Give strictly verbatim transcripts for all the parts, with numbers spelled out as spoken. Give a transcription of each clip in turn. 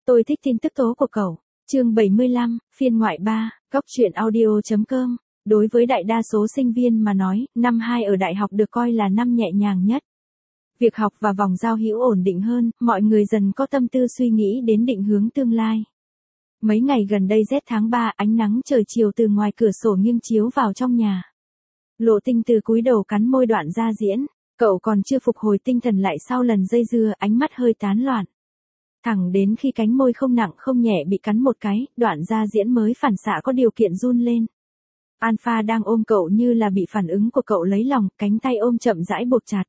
Tôi thích tin tức tố của cậu. Chương bảy mươi lăm, phiên ngoại ba, góc truyện audio chấm com. Đối với đại đa số sinh viên mà nói, năm hai ở đại học được coi là năm nhẹ nhàng nhất. Việc học và vòng giao hữu ổn định hơn, mọi người dần có tâm tư suy nghĩ đến định hướng tương lai. Mấy ngày gần đây rét tháng ba, ánh nắng trời chiều từ ngoài cửa sổ nghiêng chiếu vào trong nhà. Lộ Tinh Từ cúi đầu cắn môi Đoạn Gia Diễn, cậu còn chưa phục hồi tinh thần lại sau lần dây dưa, ánh mắt hơi tán loạn. Thẳng đến khi cánh môi không nặng không nhẹ bị cắn một cái, Đoạn Gia Diễn mới phản xạ có điều kiện run lên. Alpha đang ôm cậu như là bị phản ứng của cậu lấy lòng, cánh tay ôm chậm rãi buộc chặt.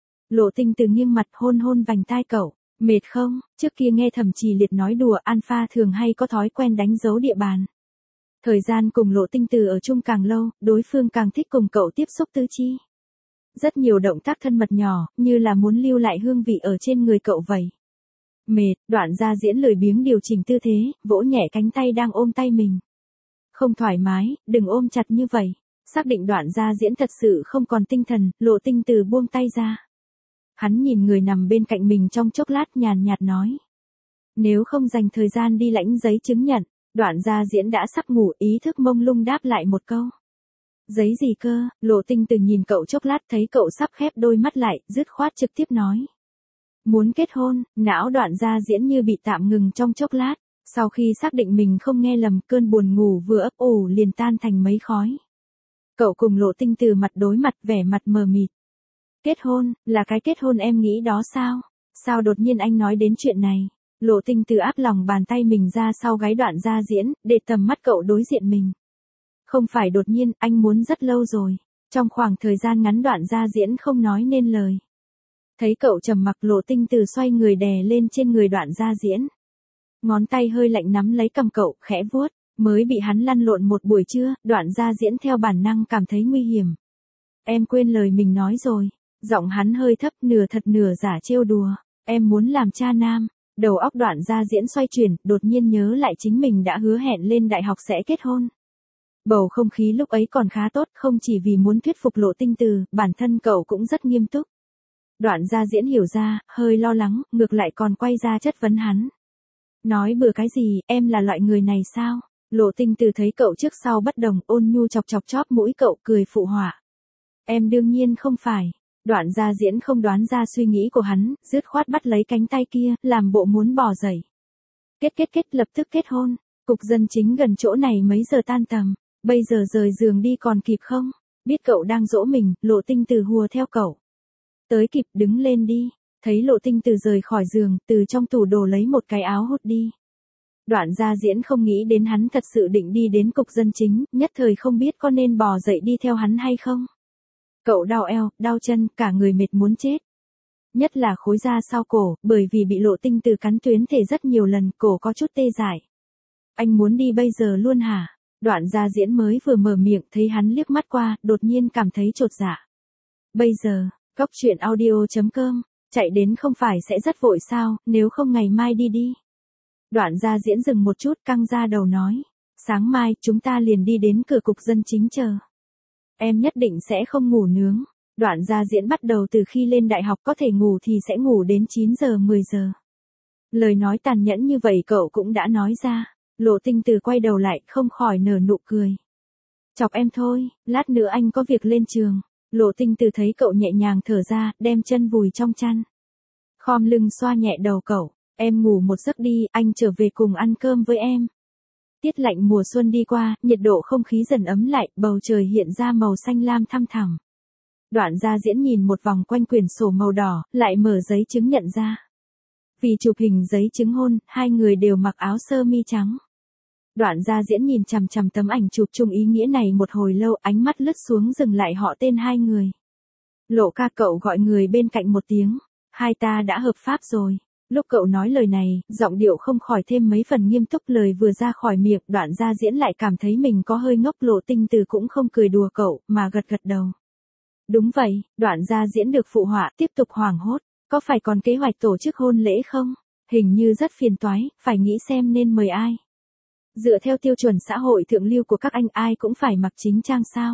Lộ Tinh Từ nghiêng mặt hôn hôn vành tai cậu, mệt không? Trước kia nghe Thẩm Trì Liệt nói đùa, Alpha thường hay có thói quen đánh dấu địa bàn. Thời gian cùng Lộ Tinh Từ ở chung càng lâu, đối phương càng thích cùng cậu tiếp xúc tứ chi. Rất nhiều động tác thân mật nhỏ, như là muốn lưu lại hương vị ở trên người cậu vậy. Mệt, Đoạn Gia Diễn lười biếng điều chỉnh tư thế, vỗ nhẹ cánh tay đang ôm tay mình. Không thoải mái, đừng ôm chặt như vậy. Xác định Đoạn Gia Diễn thật sự không còn tinh thần, Lộ Tinh Từ buông tay ra. Hắn nhìn người nằm bên cạnh mình trong chốc lát, nhàn nhạt nói. Nếu không dành thời gian đi lãnh giấy chứng nhận, Đoạn Gia Diễn đã sắp ngủ, ý thức mông lung đáp lại một câu. Giấy gì cơ? Lộ Tinh Từ nhìn cậu chốc lát, thấy cậu sắp khép đôi mắt lại, dứt khoát trực tiếp nói. Muốn kết hôn. Não Đoạn Gia Diễn như bị tạm ngừng trong chốc lát, sau khi xác định mình không nghe lầm, cơn buồn ngủ vừa ấp ủ liền tan thành mấy khói. Cậu cùng Lộ Tinh Từ mặt đối mặt, vẻ mặt mờ mịt. Kết hôn, là cái kết hôn em nghĩ đó sao? Sao đột nhiên anh nói đến chuyện này? Lộ Tinh Từ áp lòng bàn tay mình ra sau gáy Đoạn Gia Diễn, để tầm mắt cậu đối diện mình. Không phải đột nhiên, anh muốn rất lâu rồi. Trong khoảng thời gian ngắn Đoạn Gia Diễn không nói nên lời. Thấy cậu trầm mặc, Lộ Tinh Từ xoay người đè lên trên người Đoạn Gia Diễn. Ngón tay hơi lạnh nắm lấy cằm cậu, khẽ vuốt. Mới bị hắn lăn lộn một buổi trưa, Đoạn Gia Diễn theo bản năng cảm thấy nguy hiểm. Em quên lời mình nói rồi. Giọng hắn hơi thấp, nửa thật nửa giả trêu đùa. Em muốn làm cha nam. Đầu óc Đoạn Gia Diễn xoay chuyển, đột nhiên nhớ lại chính mình đã hứa hẹn lên đại học sẽ kết hôn. Bầu không khí lúc ấy còn khá tốt, không chỉ vì muốn thuyết phục Lộ Tinh Từ, bản thân cậu cũng rất nghiêm túc. Đoạn Gia Diễn hiểu ra, hơi lo lắng, ngược lại còn quay ra chất vấn hắn. Nói bừa cái gì, em là loại người này sao? Lộ Tinh Từ thấy cậu trước sau bất đồng, ôn nhu chọc chọc chóp mũi cậu, cười phụ họa. Em đương nhiên không phải. Đoạn Gia Diễn không đoán ra suy nghĩ của hắn, dứt khoát bắt lấy cánh tay kia, làm bộ muốn bỏ dậy. Kết kết kết, lập tức kết hôn. Cục dân chính gần chỗ này mấy giờ tan tầm, bây giờ rời giường đi còn kịp không? Biết cậu đang dỗ mình, Lộ Tinh Từ hùa theo cậu. Tới kịp, đứng lên đi. Thấy Lộ Tinh Từ rời khỏi giường, từ trong tủ đồ lấy một cái áo hút đi. Đoạn Gia Diễn không nghĩ đến hắn thật sự định đi đến cục dân chính, nhất thời không biết có nên bò dậy đi theo hắn hay không. Cậu đau eo, đau chân, cả người mệt muốn chết. Nhất là khối da sau cổ, bởi vì bị Lộ Tinh Từ cắn tuyến thể rất nhiều lần, cổ có chút tê dại. Anh muốn đi bây giờ luôn hả? Đoạn Gia Diễn mới vừa mở miệng, thấy hắn liếc mắt qua, đột nhiên cảm thấy chột dạ. Bây giờ, góc truyện audio chấm com, chạy đến không phải sẽ rất vội sao, nếu không ngày mai đi đi. Đoạn Gia Diễn dừng một chút, căng ra đầu nói. Sáng mai, chúng ta liền đi đến cửa cục dân chính chờ. Em nhất định sẽ không ngủ nướng. Đoạn Gia Diễn bắt đầu từ khi lên đại học có thể ngủ thì sẽ ngủ đến chín giờ mười giờ. Lời nói tàn nhẫn như vậy cậu cũng đã nói ra. Lộ Tinh Từ quay đầu lại, không khỏi nở nụ cười. Chọc em thôi, lát nữa anh có việc lên trường. Lộ Tinh Từ thấy cậu nhẹ nhàng thở ra, đem chân vùi trong chăn. Khom lưng xoa nhẹ đầu cậu. Em ngủ một giấc đi, anh trở về cùng ăn cơm với em. Tiết lạnh mùa xuân đi qua, nhiệt độ không khí dần ấm lại, bầu trời hiện ra màu xanh lam thăm thẳm. Đoạn Gia Diễn nhìn một vòng quanh quyển sổ màu đỏ, lại mở giấy chứng nhận ra. Vì chụp hình giấy chứng hôn, hai người đều mặc áo sơ mi trắng. Đoạn Gia Diễn nhìn chằm chằm tấm ảnh chụp chung ý nghĩa này một hồi lâu, ánh mắt lướt xuống dừng lại họ tên hai người. Lộ ca, cậu gọi người bên cạnh một tiếng. Hai ta đã hợp pháp rồi. Lúc cậu nói lời này, giọng điệu không khỏi thêm mấy phần nghiêm túc, lời vừa ra khỏi miệng, Đoạn Gia Diễn lại cảm thấy mình có hơi ngốc. Lộ Tinh Từ cũng không cười đùa cậu, mà gật gật đầu. Đúng vậy, Đoạn Gia Diễn được phụ họa, tiếp tục hoảng hốt. Có phải còn kế hoạch tổ chức hôn lễ không? Hình như rất phiền toái, phải nghĩ xem nên mời ai. Dựa theo tiêu chuẩn xã hội thượng lưu của các anh, ai cũng phải mặc chính trang sao?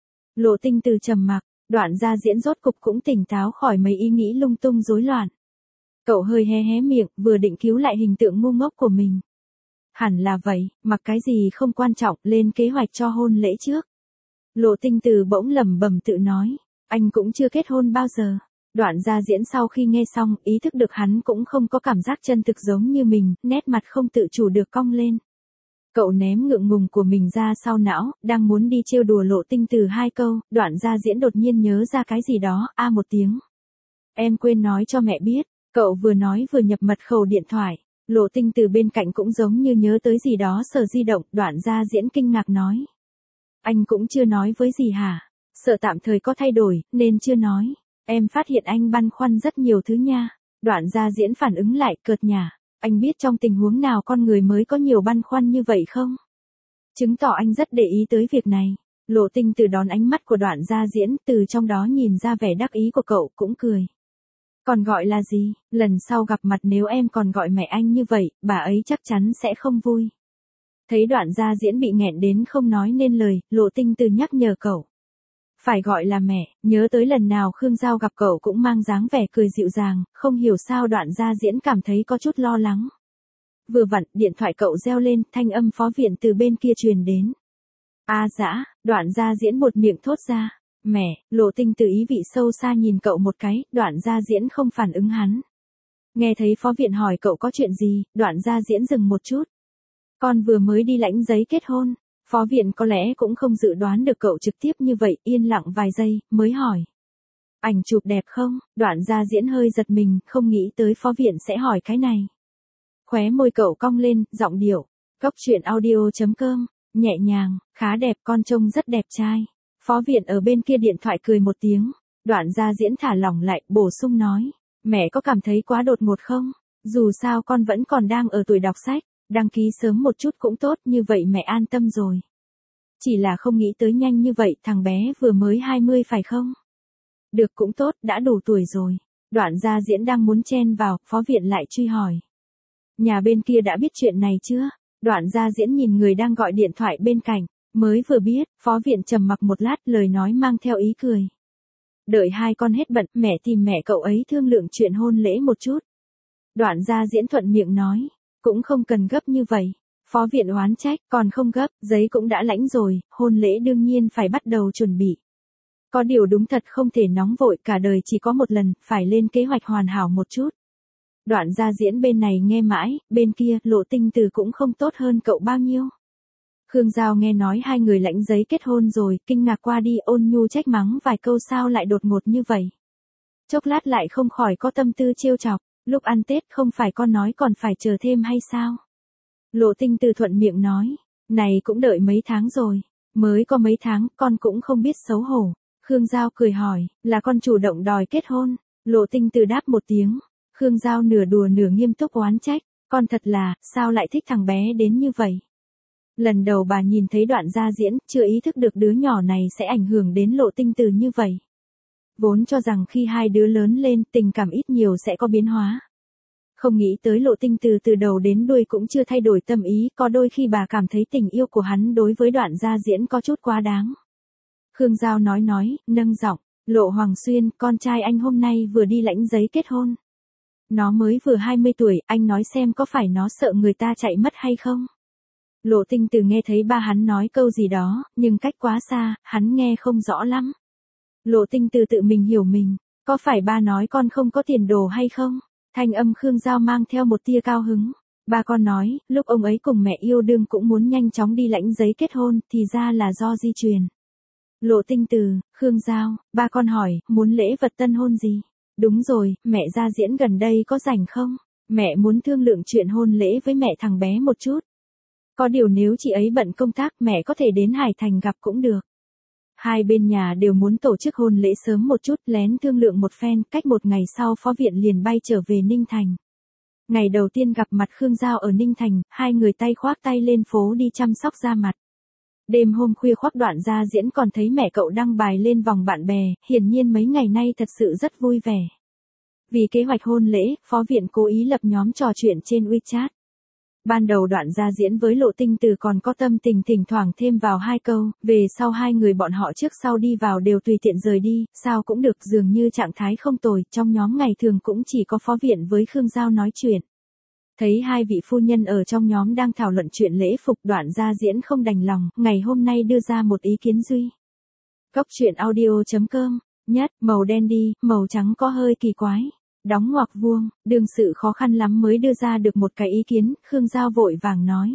Lộ Tinh Từ trầm mặc, Đoạn Gia Diễn rốt cục cũng tỉnh táo khỏi mấy ý nghĩ lung tung rối loạn. Cậu hơi hé hé miệng, vừa định cứu lại hình tượng ngu ngốc của mình. Hẳn là vậy, mặc cái gì không quan trọng, lên kế hoạch cho hôn lễ trước. Lộ Tinh Từ bỗng lẩm bẩm tự nói, anh cũng chưa kết hôn bao giờ. Đoạn Gia Diễn sau khi nghe xong, ý thức được hắn cũng không có cảm giác chân thực giống như mình, nét mặt không tự chủ được cong lên. Cậu ném ngượng ngùng của mình ra sau não, đang muốn đi trêu đùa Lộ Tinh Từ hai câu, Đoạn Gia Diễn đột nhiên nhớ ra cái gì đó, a một tiếng. Em quên nói cho mẹ biết, cậu vừa nói vừa nhập mật khẩu điện thoại. Lộ Tinh Từ bên cạnh cũng giống như nhớ tới gì đó sờ di động, Đoạn Gia Diễn kinh ngạc nói. Anh cũng chưa nói với gì hả? Sợ tạm thời có thay đổi, nên chưa nói. Em phát hiện anh băn khoăn rất nhiều thứ nha. Đoạn Gia Diễn phản ứng lại, cợt nhả. Anh biết trong tình huống nào con người mới có nhiều băn khoăn như vậy không? Chứng tỏ anh rất để ý tới việc này. Lộ Tinh Từ đón ánh mắt của Đoạn Gia Diễn, từ trong đó nhìn ra vẻ đắc ý của cậu, cũng cười. Còn gọi là gì? Lần sau gặp mặt nếu em còn gọi mẹ anh như vậy, bà ấy chắc chắn sẽ không vui. Thấy Đoạn Gia Diễn bị nghẹn đến không nói nên lời, Lộ Tinh Từ nhắc nhở cậu. Phải gọi là mẹ, nhớ tới lần nào Khương Giao gặp cậu cũng mang dáng vẻ cười dịu dàng, không hiểu sao Đoạn Gia Diễn cảm thấy có chút lo lắng. Vừa vặn, điện thoại cậu reo lên, thanh âm phó viện từ bên kia truyền đến. A dã, Đoạn Gia Diễn buột miệng thốt ra. Mẹ, Lộ Tinh Từ ý vị sâu xa nhìn cậu một cái, Đoạn Gia Diễn không phản ứng hắn. Nghe thấy phó viện hỏi cậu có chuyện gì, Đoạn Gia Diễn dừng một chút. Con vừa mới đi lãnh giấy kết hôn. Phó viện có lẽ cũng không dự đoán được cậu trực tiếp như vậy, yên lặng vài giây, mới hỏi. Ảnh chụp đẹp không? Đoạn Gia Diễn hơi giật mình, không nghĩ tới phó viện sẽ hỏi cái này. Khóe môi cậu cong lên, giọng điệu. Góc truyện audio chấm com, nhẹ nhàng, khá đẹp, con trông rất đẹp trai. Phó viện ở bên kia điện thoại cười một tiếng. Đoạn Gia Diễn thả lỏng lại, bổ sung nói. Mẹ có cảm thấy quá đột ngột không? Dù sao con vẫn còn đang ở tuổi đọc sách. Đăng ký sớm một chút cũng tốt, như vậy mẹ an tâm rồi. Chỉ là không nghĩ tới nhanh như vậy, thằng bé vừa mới hai mươi phải không? Được cũng tốt, đã đủ tuổi rồi. Đoạn Gia Diễn đang muốn chen vào, phó viện lại truy hỏi. Nhà bên kia đã biết chuyện này chưa? Đoạn Gia Diễn nhìn người đang gọi điện thoại bên cạnh, mới vừa biết, phó viện trầm mặc một lát, lời nói mang theo ý cười. Đợi hai con hết bận, mẹ tìm mẹ cậu ấy thương lượng chuyện hôn lễ một chút. Đoạn Gia Diễn thuận miệng nói. Cũng không cần gấp như vậy. Phó viện oán trách, còn không gấp, giấy cũng đã lãnh rồi, hôn lễ đương nhiên phải bắt đầu chuẩn bị. Có điều đúng thật không thể nóng vội, cả đời chỉ có một lần, phải lên kế hoạch hoàn hảo một chút. Đoạn Gia Diễn bên này nghe mãi, bên kia, Lộ Tinh Từ cũng không tốt hơn cậu bao nhiêu. Khương Giao nghe nói hai người lãnh giấy kết hôn rồi, kinh ngạc qua đi, ôn nhu trách mắng vài câu sao lại đột ngột như vậy. Chốc lát lại không khỏi có tâm tư trêu chọc. Lúc ăn Tết không phải con nói còn phải chờ thêm hay sao? Lộ Tinh Từ thuận miệng nói. Này cũng đợi mấy tháng rồi. Mới có mấy tháng, con cũng không biết xấu hổ. Khương Giao cười hỏi, là con chủ động đòi kết hôn. Lộ Tinh Từ đáp một tiếng. Khương Giao nửa đùa nửa nghiêm túc oán trách. Con thật là, sao lại thích thằng bé đến như vậy? Lần đầu bà nhìn thấy Đoạn Gia Diễn, chưa ý thức được đứa nhỏ này sẽ ảnh hưởng đến Lộ Tinh Từ như vậy. Vốn cho rằng khi hai đứa lớn lên, tình cảm ít nhiều sẽ có biến hóa. Không nghĩ tới Lộ Tinh Từ từ đầu đến đuôi cũng chưa thay đổi tâm ý, có đôi khi bà cảm thấy tình yêu của hắn đối với Đoạn Gia Diễn có chút quá đáng. Khương Giao nói nói, nâng giọng, Lộ Hoàng Xuyên, con trai anh hôm nay vừa đi lãnh giấy kết hôn. Nó mới vừa hai mươi tuổi, anh nói xem có phải nó sợ người ta chạy mất hay không? Lộ Tinh Từ nghe thấy ba hắn nói câu gì đó, nhưng cách quá xa, hắn nghe không rõ lắm. Lộ Tinh Từ tự mình hiểu mình, có phải ba nói con không có tiền đồ hay không? Thanh âm Khương Giao mang theo một tia cao hứng. Ba con nói, lúc ông ấy cùng mẹ yêu đương cũng muốn nhanh chóng đi lãnh giấy kết hôn, thì ra là do di truyền. Lộ Tinh Từ, Khương Giao, ba con hỏi, muốn lễ vật tân hôn gì? Đúng rồi, mẹ Gia Diễn gần đây có rảnh không? Mẹ muốn thương lượng chuyện hôn lễ với mẹ thằng bé một chút. Có điều nếu chị ấy bận công tác, mẹ có thể đến Hải Thành gặp cũng được. Hai bên nhà đều muốn tổ chức hôn lễ sớm một chút, lén thương lượng một phen, cách một ngày sau phó viện liền bay trở về Ninh Thành. Ngày đầu tiên gặp mặt Khương Giao ở Ninh Thành, hai người tay khoác tay lên phố đi chăm sóc da mặt. Đêm hôm khuya khoác Đoạn Gia Diễn còn thấy mẹ cậu đăng bài lên vòng bạn bè, hiển nhiên mấy ngày nay thật sự rất vui vẻ. Vì kế hoạch hôn lễ, phó viện cố ý lập nhóm trò chuyện trên WeChat. Ban đầu Đoạn Gia diễn với Lộ Tinh Từ còn có tâm tình thỉnh thoảng thêm vào hai câu, về sau hai người bọn họ trước sau đi vào đều tùy tiện rời đi, sao cũng được, dường như trạng thái không tồi, trong nhóm ngày thường cũng chỉ có Phó Viện với Khương Giao nói chuyện. Thấy hai vị phu nhân ở trong nhóm đang thảo luận chuyện lễ phục, Đoạn Gia diễn không đành lòng, ngày hôm nay đưa ra một ý kiến duy. Cốc truyện audio chấm com, nhất, màu đen đi, màu trắng có hơi kỳ quái. Đóng ngoặc vuông, đương sự khó khăn lắm mới đưa ra được một cái ý kiến, Khương Giao vội vàng nói.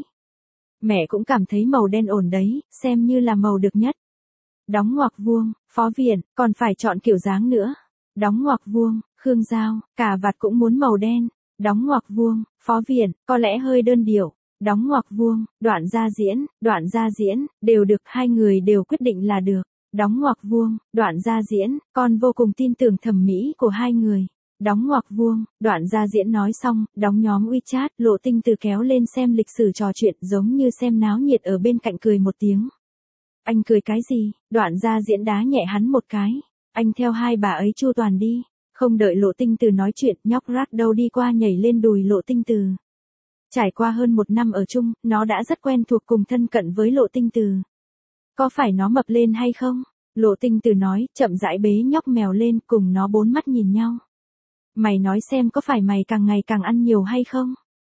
Mẹ cũng cảm thấy màu đen ổn đấy, xem như là màu được nhất. Đóng ngoặc vuông, Phó Viện, còn phải chọn kiểu dáng nữa. Đóng ngoặc vuông, Khương Giao, cà vạt cũng muốn màu đen. Đóng ngoặc vuông, Phó Viện, có lẽ hơi đơn điệu. Đóng ngoặc vuông, Đoạn Gia diễn, Đoạn Gia diễn, đều được, hai người đều quyết định là được. Đóng ngoặc vuông, Đoạn Gia diễn, con vô cùng tin tưởng thẩm mỹ của hai người. Đóng ngoặc vuông, Đoạn Gia diễn nói xong, đóng nhóm WeChat, Lộ Tinh Từ kéo lên xem lịch sử trò chuyện giống như xem náo nhiệt ở bên cạnh cười một tiếng. Anh cười cái gì? Đoạn Gia diễn đá nhẹ hắn một cái. Anh theo hai bà ấy chu toàn đi. Không đợi Lộ Tinh Từ nói chuyện, nhóc rát đâu đi qua nhảy lên đùi Lộ Tinh Từ. Trải qua hơn một năm ở chung, nó đã rất quen thuộc cùng thân cận với Lộ Tinh Từ. Có phải nó mập lên hay không? Lộ Tinh Từ nói, chậm rãi bế nhóc mèo lên, cùng nó bốn mắt nhìn nhau. Mày nói xem có phải mày càng ngày càng ăn nhiều hay không?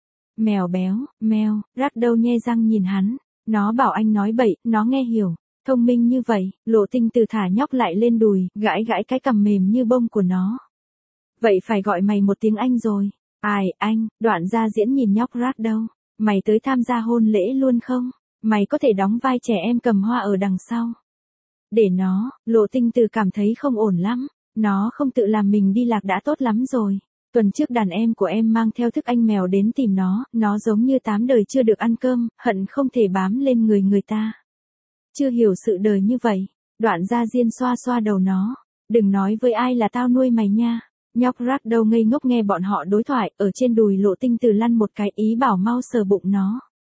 Mèo béo, mèo, rát đâu nhe răng nhìn hắn. Nó bảo anh nói bậy, nó nghe hiểu. Thông minh như vậy, Lộ Tinh Từ thả nhóc lại lên đùi, gãi gãi cái cằm mềm như bông của nó. Vậy phải gọi mày một tiếng anh rồi. Ai, anh, Đoạn Gia diễn nhìn nhóc rát đâu. Mày tới tham gia hôn lễ luôn không? Mày có thể đóng vai trẻ em cầm hoa ở đằng sau. Để nó, Lộ Tinh Từ cảm thấy không ổn lắm. Nó không tự làm mình đi lạc đã tốt lắm rồi. Tuần trước đàn em của em mang theo thức anh mèo đến tìm nó, nó giống như tám đời chưa được ăn cơm, hận không thể bám lên người người ta. Chưa hiểu sự đời như vậy. Đoạn Gia Diên xoa xoa đầu nó. Đừng nói với ai là tao nuôi mày nha. Nhóc rát đâu ngây ngốc nghe bọn họ đối thoại, ở trên đùi Lộ Tinh Từ lăn một cái, ý bảo mau sờ bụng nó.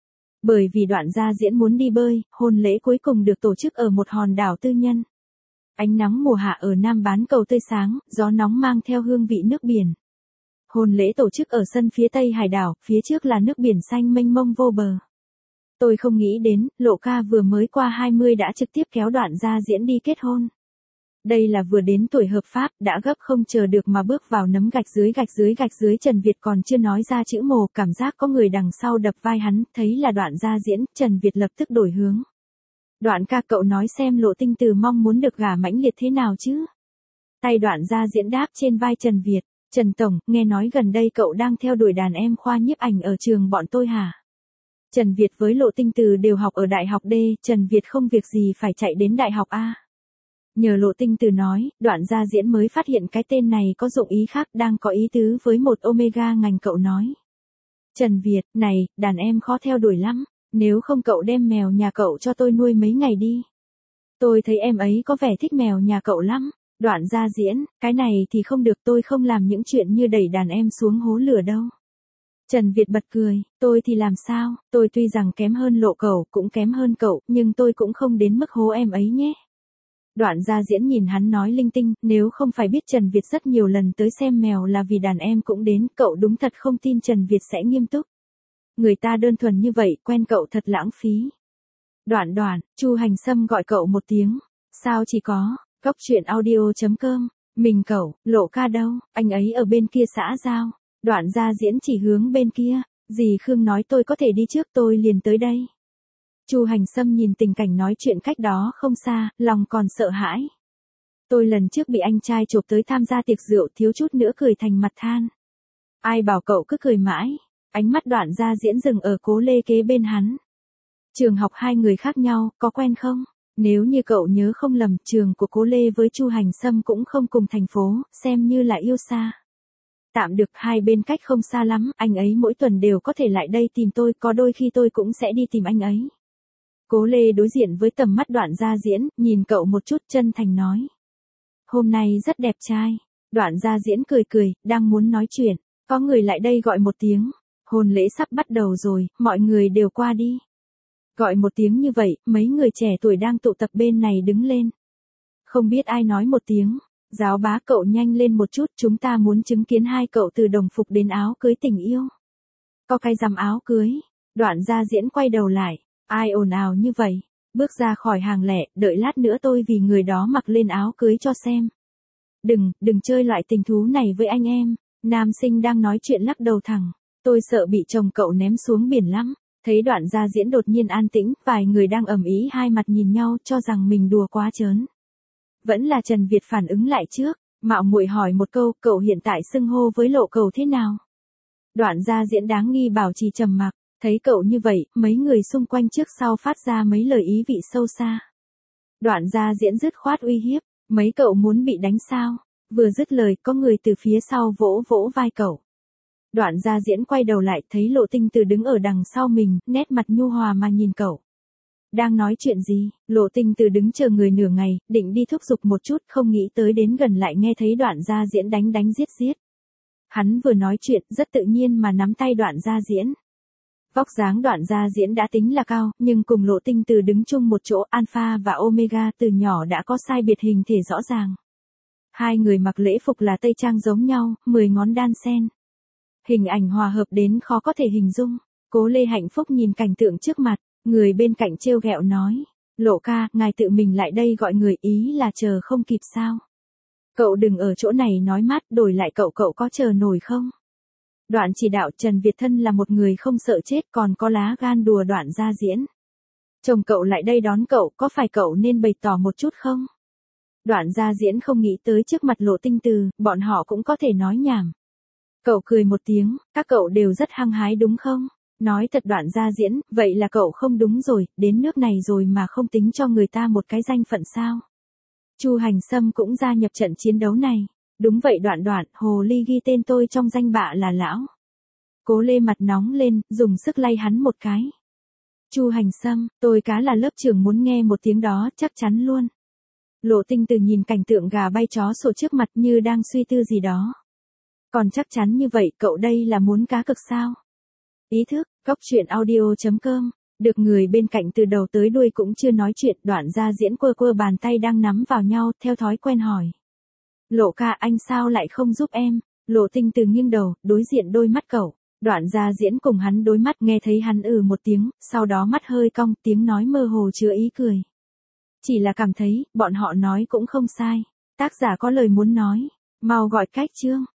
Bởi vì Đoạn Gia diễn muốn đi bơi, hôn lễ cuối cùng được tổ chức ở một hòn đảo tư nhân. Ánh nắng mùa hạ ở Nam bán cầu tươi sáng, gió nóng mang theo hương vị nước biển. Hôn lễ tổ chức ở sân phía tây hải đảo, phía trước là nước biển xanh mênh mông vô bờ. Tôi không nghĩ đến, Lộ ca vừa mới qua hai mươi đã trực tiếp kéo Đoạn Gia diễn đi kết hôn. Đây là vừa đến tuổi hợp pháp, đã gấp không chờ được mà bước vào nấm gạch dưới gạch dưới gạch dưới. Trần Việt còn chưa nói ra chữ mồ, cảm giác có người đằng sau đập vai hắn, thấy là Đoạn Gia diễn, Trần Việt lập tức đổi hướng. Đoạn ca, cậu nói xem Lộ Tinh Từ mong muốn được gả mãnh liệt thế nào chứ? Tay Đoạn Gia diễn đáp trên vai Trần Việt. Trần Tổng, nghe nói gần đây cậu đang theo đuổi đàn em khoa nhiếp ảnh ở trường bọn tôi hả? Trần Việt với Lộ Tinh Từ đều học ở đại học D, Trần Việt không việc gì phải chạy đến đại học A. Nhờ Lộ Tinh Từ nói, Đoạn Gia diễn mới phát hiện cái tên này có dụng ý khác, đang có ý tứ với một Omega ngành. Cậu nói. Trần Việt, này, đàn em khó theo đuổi lắm, nếu không cậu đem mèo nhà cậu cho tôi nuôi mấy ngày đi. Tôi thấy em ấy có vẻ thích mèo nhà cậu lắm. Đoạn Gia diễn, cái này thì không được, tôi không làm những chuyện như đẩy đàn em xuống hố lửa đâu. Trần Việt bật cười, tôi thì làm sao, tôi tuy rằng kém hơn Lộ cậu, cũng kém hơn cậu, nhưng tôi cũng không đến mức hố em ấy nhé. Đoạn Gia diễn nhìn hắn nói linh tinh, nếu không phải biết Trần Việt rất nhiều lần tới xem mèo là vì đàn em cũng đến, cậu đúng thật không tin Trần Việt sẽ nghiêm túc. Người ta đơn thuần như vậy, quen cậu thật lãng phí. Đoạn Đoạn, Chu Hành Sâm gọi cậu một tiếng. Sao chỉ có, cốc truyện audio chấm com, mình cậu, Lộ ca đâu, anh ấy ở bên kia xã giao. Đoạn Gia diễn chỉ hướng bên kia, dì Khương nói tôi có thể đi trước, tôi liền tới đây. Chu Hành Sâm nhìn tình cảnh nói chuyện cách đó không xa, lòng còn sợ hãi. Tôi lần trước bị anh trai chộp tới tham gia tiệc rượu, thiếu chút nữa cười thành mặt than. Ai bảo cậu cứ cười mãi. Ánh mắt Đoạn Gia diễn dừng ở Cố Lê kế bên hắn. Trường học hai người khác nhau, có quen không? Nếu như cậu nhớ không lầm, trường của Cố Lê với Chu Hành Sâm cũng không cùng thành phố, xem như là yêu xa. Tạm được, hai bên cách không xa lắm, anh ấy mỗi tuần đều có thể lại đây tìm tôi, có đôi khi tôi cũng sẽ đi tìm anh ấy. Cố Lê đối diện với tầm mắt Đoạn Gia diễn, nhìn cậu một chút, chân thành nói. Hôm nay rất đẹp trai. Đoạn Gia diễn cười cười, đang muốn nói chuyện, có người lại đây gọi một tiếng. Hôn lễ sắp bắt đầu rồi, mọi người đều qua đi. Gọi một tiếng như vậy, mấy người trẻ tuổi đang tụ tập bên này đứng lên. Không biết ai nói một tiếng. Giáo bá, cậu nhanh lên một chút, chúng ta muốn chứng kiến hai cậu từ đồng phục đến áo cưới tình yêu. Có cái dằm áo cưới. Đoạn gia diễn quay đầu lại. Ai ồn ào như vậy? Bước ra khỏi hàng lẻ, đợi lát nữa tôi vì người đó mặc lên áo cưới cho xem. Đừng, đừng chơi loại tình thú này với anh em. Nam sinh đang nói chuyện lắc đầu thẳng. Tôi sợ bị chồng cậu ném xuống biển lắm. Thấy đoạn gia diễn đột nhiên an tĩnh, vài người đang ầm ĩ hai mặt nhìn nhau cho rằng mình đùa quá trớn. Vẫn là Trần Việt phản ứng lại trước, mạo muội hỏi một câu, cậu hiện tại xưng hô với Lộ Cầu thế nào? Đoạn gia diễn đáng nghi bảo trì trầm mặc, thấy cậu như vậy, mấy người xung quanh trước sau phát ra mấy lời ý vị sâu xa. Đoạn gia diễn dứt khoát uy hiếp, mấy cậu muốn bị đánh sao? Vừa dứt lời, có người từ phía sau vỗ vỗ vai cậu. Đoạn gia diễn quay đầu lại, thấy Lộ Tinh Từ đứng ở đằng sau mình, nét mặt nhu hòa mà nhìn cậu. Đang nói chuyện gì? Lộ Tinh Từ đứng chờ người nửa ngày, định đi thúc giục một chút, không nghĩ tới đến gần lại nghe thấy đoạn gia diễn đánh đánh giết giết. Hắn vừa nói chuyện, rất tự nhiên mà nắm tay đoạn gia diễn. Vóc dáng đoạn gia diễn đã tính là cao, nhưng cùng Lộ Tinh Từ đứng chung một chỗ, Alpha và Omega từ nhỏ đã có sai biệt hình thể rõ ràng. Hai người mặc lễ phục là tây trang giống nhau, mười ngón đan sen. Hình ảnh hòa hợp đến khó có thể hình dung. Cố Lê hạnh phúc nhìn cảnh tượng trước mặt, người bên cạnh trêu ghẹo nói. Lộ ca, ngài tự mình lại đây gọi người, ý là chờ không kịp sao? Cậu đừng ở chỗ này nói mát, đổi lại cậu cậu có chờ nổi không? Đoạn chỉ đạo Trần Việt thân là một người không sợ chết còn có lá gan đùa đoạn gia diễn. Chồng cậu lại đây đón cậu, có phải cậu nên bày tỏ một chút không? Đoạn gia diễn không nghĩ tới trước mặt Lộ Tinh Từ, bọn họ cũng có thể nói nhảm. Cậu cười một tiếng, các cậu đều rất hăng hái đúng không? Nói thật đoạn gia diễn, vậy là cậu không đúng rồi, đến nước này rồi mà không tính cho người ta một cái danh phận sao? Chu Hành Sâm cũng gia nhập trận chiến đấu này. Đúng vậy đoạn đoạn, hồ ly ghi tên tôi trong danh bạ là lão. Cố Lê mặt nóng lên, dùng sức lay hắn một cái. Chu Hành Sâm, tôi cá là lớp trưởng muốn nghe một tiếng đó, chắc chắn luôn. Lộ Tinh Từ nhìn cảnh tượng gà bay chó sổ trước mặt như đang suy tư gì đó. Còn chắc chắn như vậy, cậu đây là muốn cá cực sao? Ý thức, góc truyện audio chấm com. Được người bên cạnh từ đầu tới đuôi cũng chưa nói chuyện, đoạn gia diễn quơ quơ bàn tay đang nắm vào nhau, theo thói quen hỏi. Lộ ca, anh sao lại không giúp em? Lộ Tinh Từ nghiêng đầu, đối diện đôi mắt cậu. Đoạn gia diễn cùng hắn đối mắt, nghe thấy hắn ừ một tiếng, sau đó mắt hơi cong, tiếng nói mơ hồ chứa ý cười. Chỉ là cảm thấy, bọn họ nói cũng không sai. Tác giả có lời muốn nói. Mau gọi cách chương.